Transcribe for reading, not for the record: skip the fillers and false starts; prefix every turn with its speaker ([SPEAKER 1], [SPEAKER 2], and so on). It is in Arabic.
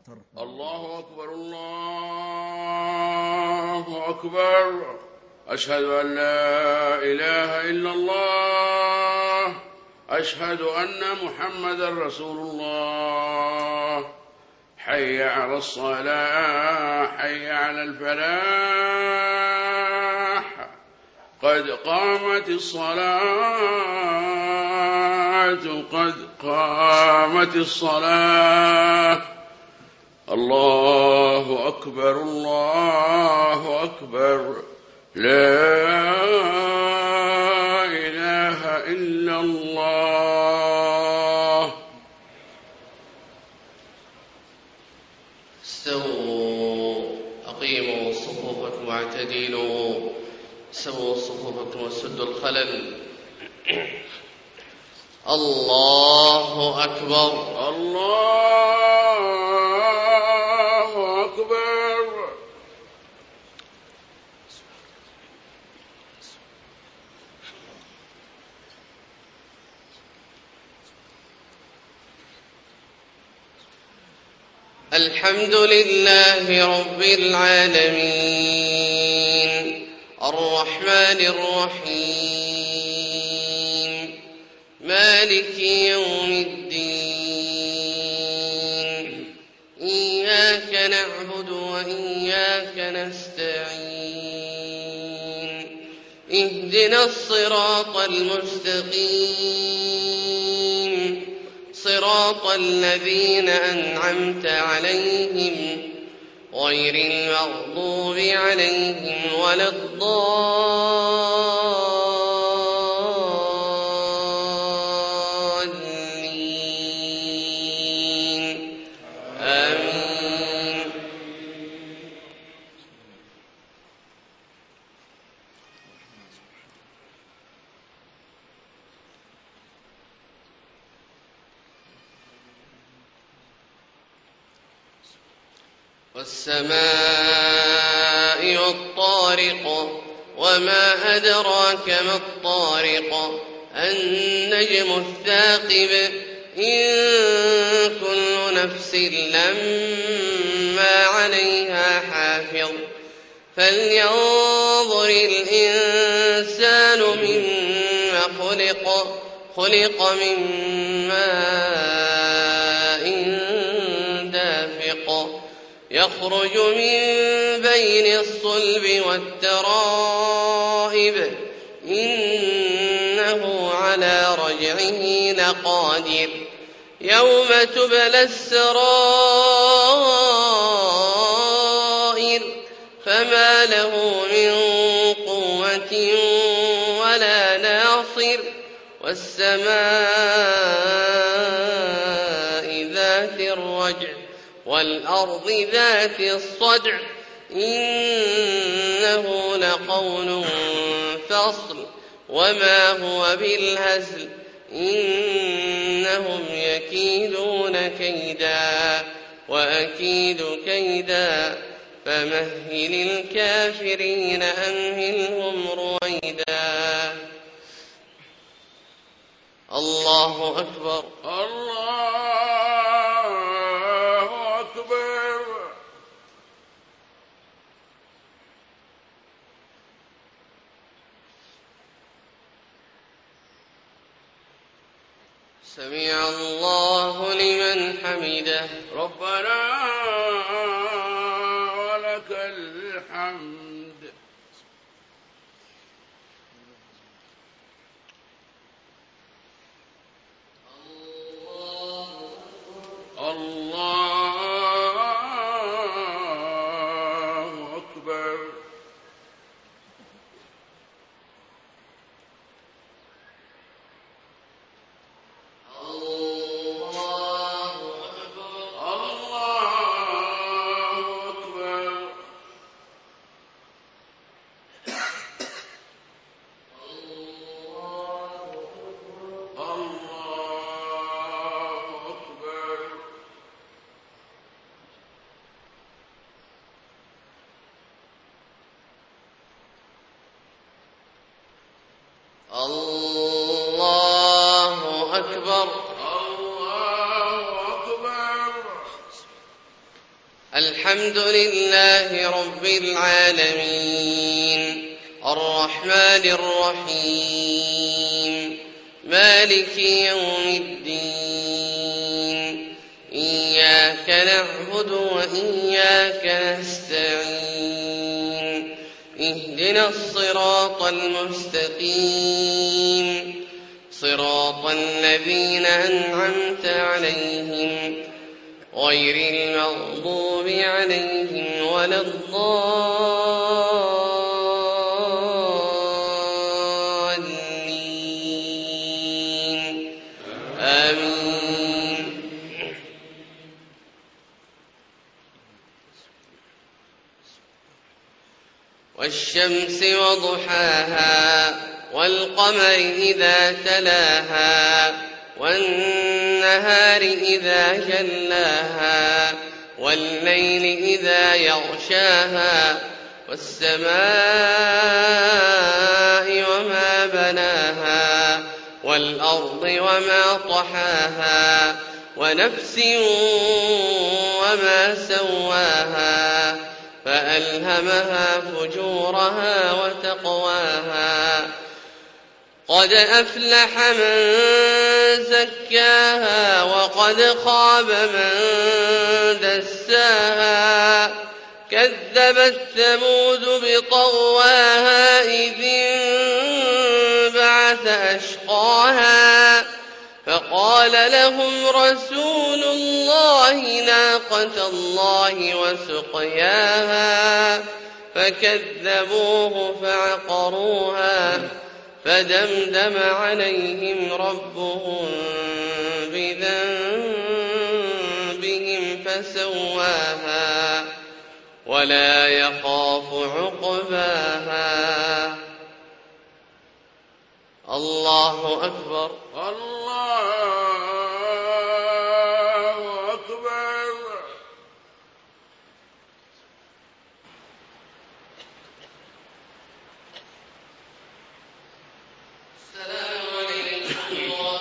[SPEAKER 1] الله أكبر الله أكبر. أشهد أن لا إله إلا الله. أشهد أن محمد رسول الله. حي على الصلاة حي على الفلاح. قد قامت الصلاة قد قامت الصلاة. الله أكبر الله أكبر. لا إله إلا الله.
[SPEAKER 2] استووا أقيموا صفوفكم واعتدلوا. سووا صفوفكم وسدوا الخلل. الله أكبر
[SPEAKER 1] الله أكبر.
[SPEAKER 2] الحمد لله رب العالمين الرحمن الرحيم مالك يوم الدين. إياك نعبد وإياك نستعين. اهدنا الصراط المستقيم صراط الذين أنعمت عليهم غير المغضوب عليهم ولا الضالين. آمين. والسماء والطارق وما أدراك ما الطارق. النجم الثاقب. إن كل نفس لما عليها حافظ. فلينظر الإنسان مما خلق. خلق من ماء دافق يخرج من بين الصلب والترائب. إنه على رجعه لقادر. يوم تبلى السرائر فما له من قوة ولا ناصر. والسماء ذات الرجع والأرض ذات الصدع. إنه لقول فصل وما هو بالهزل. إنهم يكيدون كيدا وأكيد كيدا فمهل الكافرين أمهلهم رويدا. الله أكبر
[SPEAKER 1] الله أكبر.
[SPEAKER 2] سمع الله لمن حمده.
[SPEAKER 1] ربنا ولك الحمد. الله أكبر. الله أكبر.
[SPEAKER 2] الحمد لله رب العالمين الرحمن الرحيم مالك يوم الدين إياك نعبد وإياك نستعين اهدنا الصراط المستقيم صراط الذين أنعمت عليهم غير المغضوب عليهم ولا الضالين آمين. والشمس وضحاها والقمر إذا تلاها والنهار إذا جلاها والليل إذا يغشاها والسماء وما بناها والأرض وما طحاها ونفس وما سواها فألهمها فجورها وتقواها قد أفلح من زكاها وقد خاب من دساها كذبت ثمود بطغواها إذ انبعث أشقاها فقال لهم رسول الله ناقة الله وسقياها فكذبوه فعقروها فدمدم عليهم ربهم بذنبهم فسواها ولا يخاف عقباها. الله أكبر.
[SPEAKER 1] الله أكبر.
[SPEAKER 2] السلام عليكم ورحمة